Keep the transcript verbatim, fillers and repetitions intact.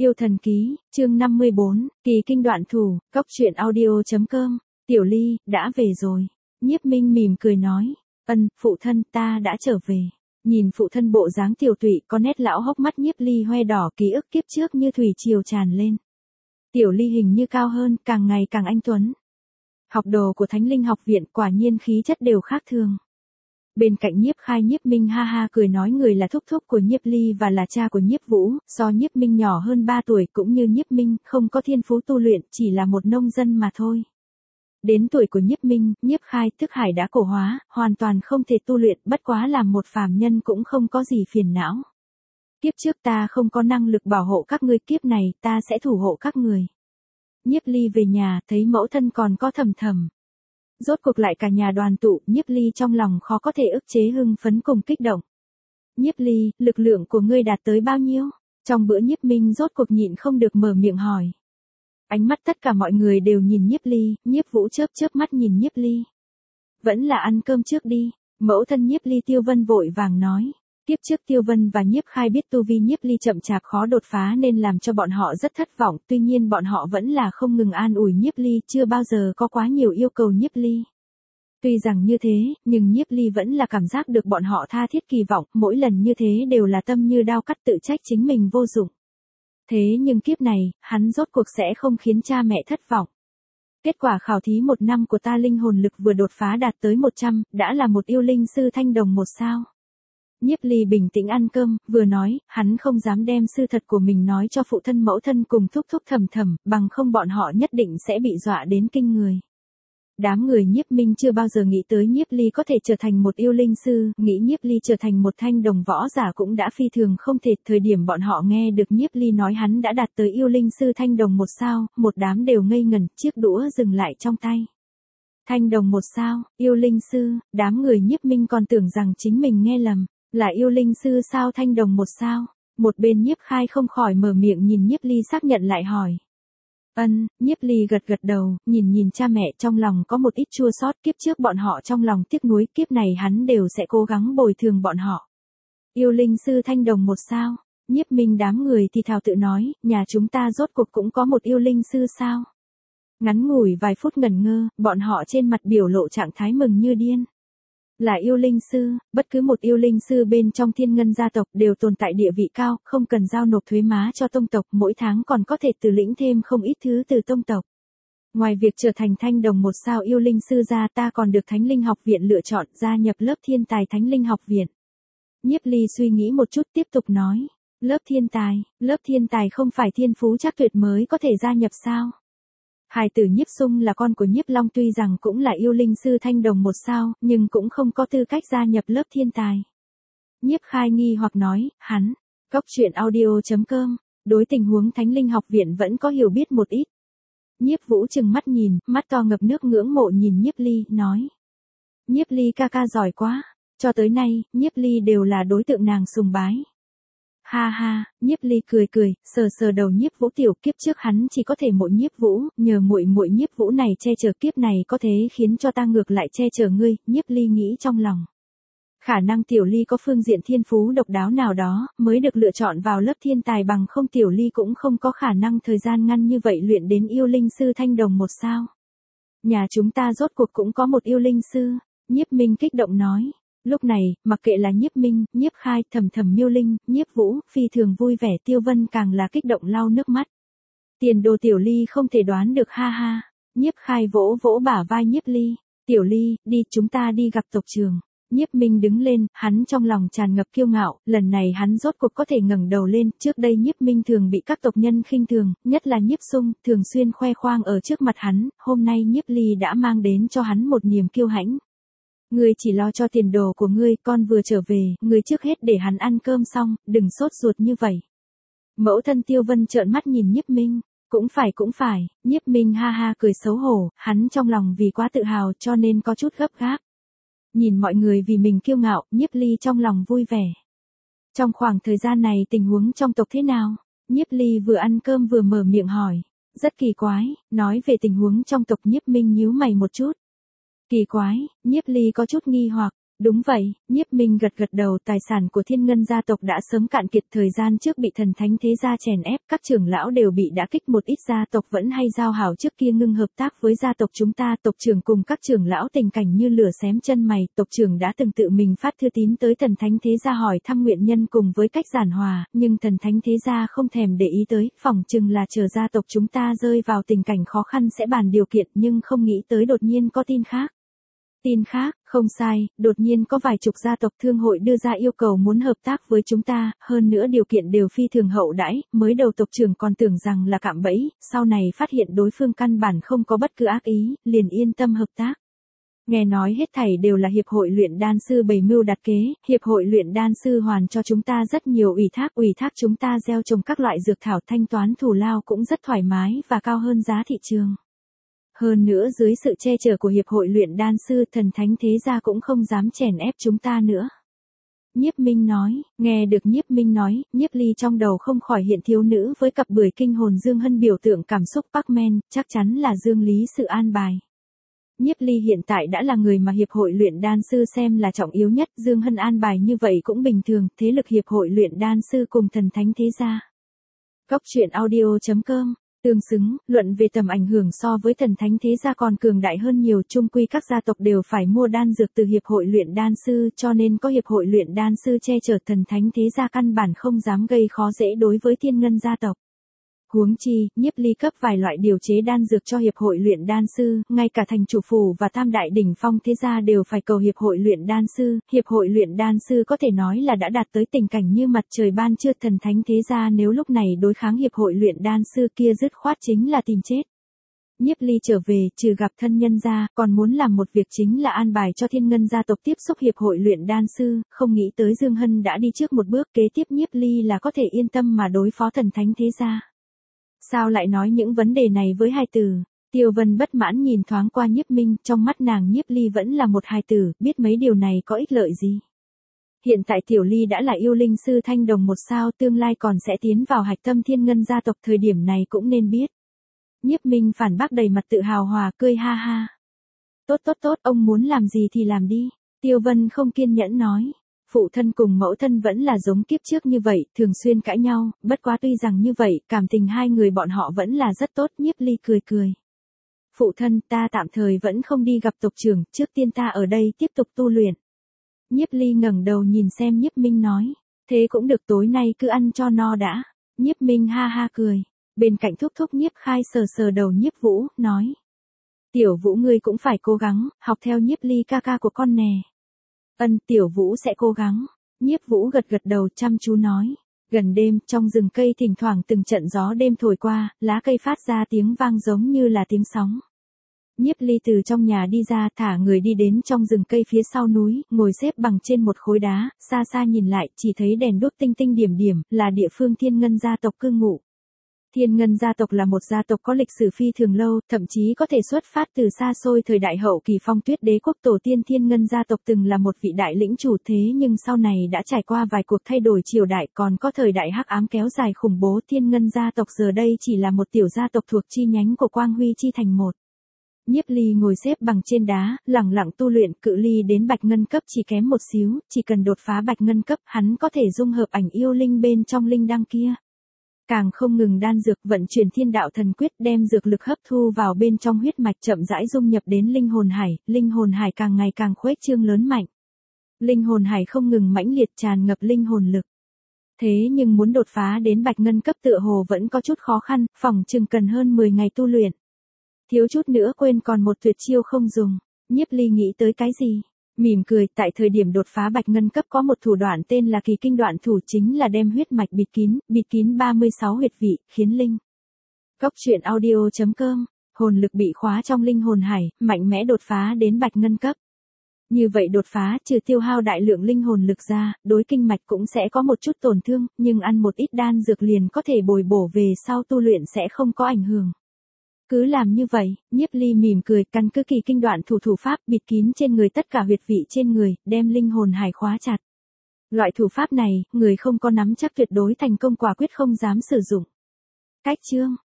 Yêu thần ký, chương năm mươi bốn, kỳ kinh đoạn thủ, cốc truyện audio.com, Tiểu Ly, đã về rồi. Nhiếp Minh mỉm cười nói, ân, phụ thân, ta đã trở về. Nhìn phụ thân bộ dáng tiểu tụy, có nét lão hốc mắt Nhiếp Ly hoe đỏ, ký ức kiếp trước như thủy triều tràn lên. Tiểu Ly hình như cao hơn, càng ngày càng anh tuấn. Học đồ của Thánh Linh học viện, quả nhiên khí chất đều khác thường. Bên cạnh Nhiếp Khai, Nhiếp Minh ha ha cười nói người là thúc thúc của Nhiếp Ly và là cha của Nhiếp Vũ, so Nhiếp Minh nhỏ hơn ba tuổi, cũng như Nhiếp Minh, không có thiên phú tu luyện, chỉ là một nông dân mà thôi. Đến tuổi của Nhiếp Minh, Nhiếp Khai thức hải đã cổ hóa, hoàn toàn không thể tu luyện, bất quá làm một phàm nhân cũng không có gì phiền não. Kiếp trước ta không có năng lực bảo hộ các ngươi, kiếp này ta sẽ thủ hộ các người. Nhiếp Ly về nhà, thấy mẫu thân còn có thầm thầm. Rốt cuộc lại cả nhà đoàn tụ, Nhiếp Ly trong lòng khó có thể ức chế hưng phấn cùng kích động. Nhiếp Ly, lực lượng của ngươi đạt tới bao nhiêu? Trong bữa Nhiếp Minh rốt cuộc nhịn không được mở miệng hỏi. Ánh mắt tất cả mọi người đều nhìn Nhiếp Ly, Nhiếp Vũ chớp chớp mắt nhìn Nhiếp Ly. Vẫn là ăn cơm trước đi, mẫu thân Nhiếp Ly Tiêu Vân vội vàng nói. Tiếp trước Tiêu Vân và Nhiếp Khai biết tu vi Nhiếp Ly chậm chạp khó đột phá nên làm cho bọn họ rất thất vọng, tuy nhiên bọn họ vẫn là không ngừng an ủi Nhiếp Ly, chưa bao giờ có quá nhiều yêu cầu Nhiếp Ly. Tuy rằng như thế, nhưng Nhiếp Ly vẫn là cảm giác được bọn họ tha thiết kỳ vọng, mỗi lần như thế đều là tâm như đao cắt, tự trách chính mình vô dụng. Thế nhưng kiếp này, hắn rốt cuộc sẽ không khiến cha mẹ thất vọng. Kết quả khảo thí một năm của ta linh hồn lực vừa đột phá đạt tới một trăm, đã là một yêu linh sư thanh đồng một sao. Nhiếp Ly bình tĩnh ăn cơm, vừa nói, hắn không dám đem sự thật của mình nói cho phụ thân mẫu thân cùng thúc thúc thầm thầm, bằng không bọn họ nhất định sẽ bị dọa đến kinh người. Đám người Nhiếp Minh chưa bao giờ nghĩ tới Nhiếp Ly có thể trở thành một yêu linh sư, nghĩ Nhiếp Ly trở thành một thanh đồng võ giả cũng đã phi thường không thể. Thời điểm bọn họ nghe được Nhiếp Ly nói hắn đã đạt tới yêu linh sư thanh đồng một sao, một đám đều ngây ngẩn, chiếc đũa dừng lại trong tay. Thanh đồng một sao, yêu linh sư, đám người Nhiếp Minh còn tưởng rằng chính mình nghe lầm. Là yêu linh sư sao thanh đồng một sao? Một bên Nhiếp Khai không khỏi mở miệng nhìn Nhiếp Ly xác nhận lại hỏi. Ân, Nhiếp Ly gật gật đầu, nhìn nhìn cha mẹ trong lòng có một ít chua xót, kiếp trước bọn họ trong lòng tiếc nuối, kiếp này hắn đều sẽ cố gắng bồi thường bọn họ. Yêu linh sư thanh đồng một sao? Nhiếp Minh đám người thì thào tự nói, nhà chúng ta rốt cuộc cũng có một yêu linh sư sao? Ngắn ngủi vài phút ngẩn ngơ, bọn họ trên mặt biểu lộ trạng thái mừng như điên. Là yêu linh sư, bất cứ một yêu linh sư bên trong Thiên Ngân gia tộc đều tồn tại địa vị cao, không cần giao nộp thuế má cho tông tộc, mỗi tháng còn có thể từ lĩnh thêm không ít thứ từ tông tộc. Ngoài việc trở thành thanh đồng một sao yêu linh sư ra, ta còn được Thánh Linh học viện lựa chọn gia nhập lớp thiên tài Thánh Linh học viện. Nhiếp Ly suy nghĩ một chút tiếp tục nói, lớp thiên tài, lớp thiên tài không phải thiên phú chắc tuyệt mới có thể gia nhập sao? Hài tử Nhiếp Sung là con của Nhiếp Long, tuy rằng cũng là yêu linh sư thanh đồng một sao, nhưng cũng không có tư cách gia nhập lớp thiên tài. Nhiếp Khai nghi hoặc nói, hắn, cốc truyện audio.com, đối tình huống Thánh Linh học viện vẫn có hiểu biết một ít. Nhiếp Vũ trừng mắt nhìn, mắt to ngập nước ngưỡng mộ nhìn Nhiếp Ly, nói. Nhiếp Ly ca ca giỏi quá, cho tới nay, Nhiếp Ly đều là đối tượng nàng sùng bái. Ha ha, Nhiếp Ly cười cười, sờ sờ đầu Nhiếp Vũ tiểu, kiếp trước hắn chỉ có thể muội Nhiếp Vũ, nhờ muội muội Nhiếp Vũ này che chở, kiếp này có thế khiến cho ta ngược lại che chở ngươi. Nhiếp Ly nghĩ trong lòng. Khả năng Tiểu Ly có phương diện thiên phú độc đáo nào đó, mới được lựa chọn vào lớp thiên tài, bằng không Tiểu Ly cũng không có khả năng thời gian ngắn như vậy luyện đến yêu linh sư thanh đồng một sao. Nhà chúng ta rốt cuộc cũng có một yêu linh sư, Nhiếp Minh kích động nói. Lúc này, mặc kệ là Nhiếp Minh, Nhiếp Khai, thầm thầm Miêu Linh, Nhiếp Vũ, phi thường vui vẻ, Tiêu Vân càng là kích động lau nước mắt. Tiền đồ Tiểu Ly không thể đoán được, ha ha. Nhiếp Khai vỗ vỗ bả vai Nhiếp Ly, Tiểu Ly, đi, chúng ta đi gặp tộc trưởng. Nhiếp Minh đứng lên, hắn trong lòng tràn ngập kiêu ngạo, lần này hắn rốt cuộc có thể ngẩng đầu lên, trước đây Nhiếp Minh thường bị các tộc nhân khinh thường, nhất là Nhiếp Sung, thường xuyên khoe khoang ở trước mặt hắn, hôm nay Nhiếp Ly đã mang đến cho hắn một niềm kiêu hãnh. Ngươi chỉ lo cho tiền đồ của ngươi, con vừa trở về, ngươi trước hết để hắn ăn cơm xong, đừng sốt ruột như vậy. Mẫu thân Tiêu Vân trợn mắt nhìn Nhiếp Minh, cũng phải cũng phải, Nhiếp Minh ha ha cười xấu hổ, hắn trong lòng vì quá tự hào cho nên có chút gấp gáp. Nhìn mọi người vì mình kiêu ngạo, Nhiếp Ly trong lòng vui vẻ. Trong khoảng thời gian này tình huống trong tộc thế nào? Nhiếp Ly vừa ăn cơm vừa mở miệng hỏi. Rất kỳ quái, nói về tình huống trong tộc Nhiếp Minh nhíu mày một chút. Kỳ quái, Nhiếp Ly có chút nghi hoặc, Đúng vậy, Nhiếp Minh gật gật đầu, tài sản của Thiên Ngân gia tộc đã sớm cạn kiệt, thời gian trước bị thần thánh thế gia chèn ép, các trưởng lão đều bị đả kích, một ít gia tộc vẫn hay giao hảo trước kia ngưng hợp tác với gia tộc chúng ta, tộc trưởng cùng các trưởng lão tình cảnh như lửa xém chân mày, tộc trưởng đã từng tự mình phát thư tín tới thần thánh thế gia hỏi thăm nguyện nhân cùng với cách giản hòa, nhưng thần thánh thế gia không thèm để ý tới, phỏng chừng là chờ gia tộc chúng ta rơi vào tình cảnh khó khăn sẽ bàn điều kiện, nhưng không nghĩ tới đột nhiên có tin khác. Tin khác, không sai, đột nhiên có vài chục gia tộc thương hội đưa ra yêu cầu muốn hợp tác với chúng ta, hơn nữa điều kiện đều phi thường hậu đãi, mới đầu tộc trưởng còn tưởng rằng là cạm bẫy, sau này phát hiện đối phương căn bản không có bất cứ ác ý, liền yên tâm hợp tác. Nghe nói hết thảy đều là hiệp hội luyện đan sư bày mưu đặt kế, hiệp hội luyện đan sư hoàn cho chúng ta rất nhiều ủy thác, ủy thác chúng ta gieo trồng các loại dược thảo, thanh toán thù lao cũng rất thoải mái và cao hơn giá thị trường. Hơn nữa dưới sự che chở của hiệp hội luyện đan sư, thần thánh thế gia cũng không dám chèn ép chúng ta nữa. Nhiếp Minh nói, nghe được Nhiếp Minh nói, Nhiếp Ly trong đầu không khỏi hiện thiếu nữ với cặp bưởi kinh hồn Dương Hân biểu tượng cảm xúc Parkman, chắc chắn là Dương Lý sự an bài. Nhiếp Ly hiện tại đã là người mà hiệp hội luyện đan sư xem là trọng yếu nhất, Dương Hân an bài như vậy cũng bình thường, thế lực hiệp hội luyện đan sư cùng thần thánh thế gia. Cốc truyện audio chấm com Tương xứng, luận về tầm ảnh hưởng so với thần thánh thế gia còn cường đại hơn nhiều, chung quy các gia tộc đều phải mua đan dược từ hiệp hội luyện đan sư, cho nên có hiệp hội luyện đan sư che chở, thần thánh thế gia căn bản không dám gây khó dễ đối với Thiên Ngân gia tộc. Huống chi, Nhiếp Ly cấp vài loại điều chế đan dược cho hiệp hội luyện đan sư, ngay cả thành chủ phủ và tam đại đỉnh phong thế gia đều phải cầu hiệp hội luyện đan sư, hiệp hội luyện đan sư có thể nói là đã đạt tới tình cảnh như mặt trời ban trưa, thần thánh thế gia nếu lúc này đối kháng hiệp hội luyện đan sư kia dứt khoát chính là tìm chết. Nhiếp Ly trở về, trừ gặp thân nhân ra, còn muốn làm một việc chính là an bài cho Thiên Ngân gia tộc tiếp xúc hiệp hội luyện đan sư, không nghĩ tới Dương Hân đã đi trước một bước, kế tiếp Nhiếp Ly là có thể yên tâm mà đối phó thần thánh thế gia. Sao lại nói những vấn đề này với hài tử? Tiêu Vân bất mãn nhìn thoáng qua Nhiếp Minh, trong mắt nàng Nhiếp Ly vẫn là một hài tử, biết mấy điều này có ích lợi gì. Hiện tại Tiểu Ly đã là yêu linh sư thanh đồng một sao, tương lai còn sẽ tiến vào hạch tâm Thiên Ngân gia tộc, thời điểm này cũng nên biết. Nhiếp Minh phản bác đầy mặt tự hào hòa, cười ha ha. Tốt tốt tốt, ông muốn làm gì thì làm đi. Tiêu Vân không kiên nhẫn nói. Phụ thân cùng mẫu thân vẫn là giống kiếp trước như vậy, thường xuyên cãi nhau, bất quá tuy rằng như vậy, cảm tình hai người bọn họ vẫn là rất tốt. Nhiếp Ly cười cười. Phụ thân, ta tạm thời vẫn không đi gặp tộc trưởng, trước tiên ta ở đây tiếp tục tu luyện. Nhiếp Ly ngẩng đầu nhìn xem Nhiếp Minh nói, thế cũng được, tối nay cứ ăn cho no đã. Nhiếp Minh ha ha cười, bên cạnh thúc thúc Nhiếp Khai sờ sờ đầu Nhiếp Vũ, nói. Tiểu Vũ ngươi cũng phải cố gắng, học theo Nhiếp Ly ca ca của con nè. Ân, Tiểu Vũ sẽ cố gắng. Nhiếp Vũ gật gật đầu chăm chú nói. Gần đêm, trong rừng cây thỉnh thoảng từng trận gió đêm thổi qua, lá cây phát ra tiếng vang giống như là tiếng sóng. Nhiếp Ly từ trong nhà đi ra, thả người đi đến trong rừng cây phía sau núi, ngồi xếp bằng trên một khối đá, xa xa nhìn lại, chỉ thấy đèn đuốc tinh tinh điểm điểm, là địa phương Thiên Ngân gia tộc cư ngụ. Thiên Ngân gia tộc là một gia tộc có lịch sử phi thường lâu, thậm chí có thể xuất phát từ xa xôi thời đại hậu kỳ Phong Tuyết đế quốc. Tổ tiên Thiên Ngân gia tộc từng là một vị đại lĩnh chủ, thế nhưng sau này đã trải qua vài cuộc thay đổi triều đại, còn có thời đại hắc ám kéo dài khủng bố. Thiên Ngân gia tộc giờ đây chỉ là một tiểu gia tộc thuộc chi nhánh của Quang Huy chi thành một. Nhiếp Ly ngồi xếp bằng trên đá, lẳng lặng tu luyện, cự ly đến bạch ngân cấp chỉ kém một xíu, chỉ cần đột phá bạch ngân cấp, hắn có thể dung hợp ảnh yêu linh bên trong linh đăng kia. Càng không ngừng đan dược, vận chuyển thiên đạo thần quyết, đem dược lực hấp thu vào bên trong huyết mạch, chậm rãi dung nhập đến linh hồn hải, linh hồn hải càng ngày càng khuếch trương lớn mạnh. Linh hồn hải không ngừng mãnh liệt tràn ngập linh hồn lực. Thế nhưng muốn đột phá đến bạch ngân cấp tựa hồ vẫn có chút khó khăn, phỏng chừng cần hơn mười ngày tu luyện. Thiếu chút nữa quên còn một tuyệt chiêu không dùng. Nhiếp Ly nghĩ tới cái gì? Mỉm cười, tại thời điểm đột phá bạch ngân cấp có một thủ đoạn tên là kỳ kinh đoạn thủ, chính là đem huyết mạch bịt kín, bịt kín ba mươi sáu huyệt vị, khiến linh. Cốc truyện audio chấm com, hồn lực bị khóa trong linh hồn hải, mạnh mẽ đột phá đến bạch ngân cấp. Như vậy đột phá, trừ tiêu hao đại lượng linh hồn lực ra, đối kinh mạch cũng sẽ có một chút tổn thương, nhưng ăn một ít đan dược liền có thể bồi bổ về sau tu luyện sẽ không có ảnh hưởng. Cứ làm như vậy, Nhiếp Ly mỉm cười, căn cứ kỳ kinh đoạn thủ thủ pháp bịt kín trên người tất cả huyệt vị trên người, đem linh hồn hải khóa chặt. Loại thủ pháp này, người không có nắm chắc tuyệt đối thành công quả quyết không dám sử dụng. Cách chương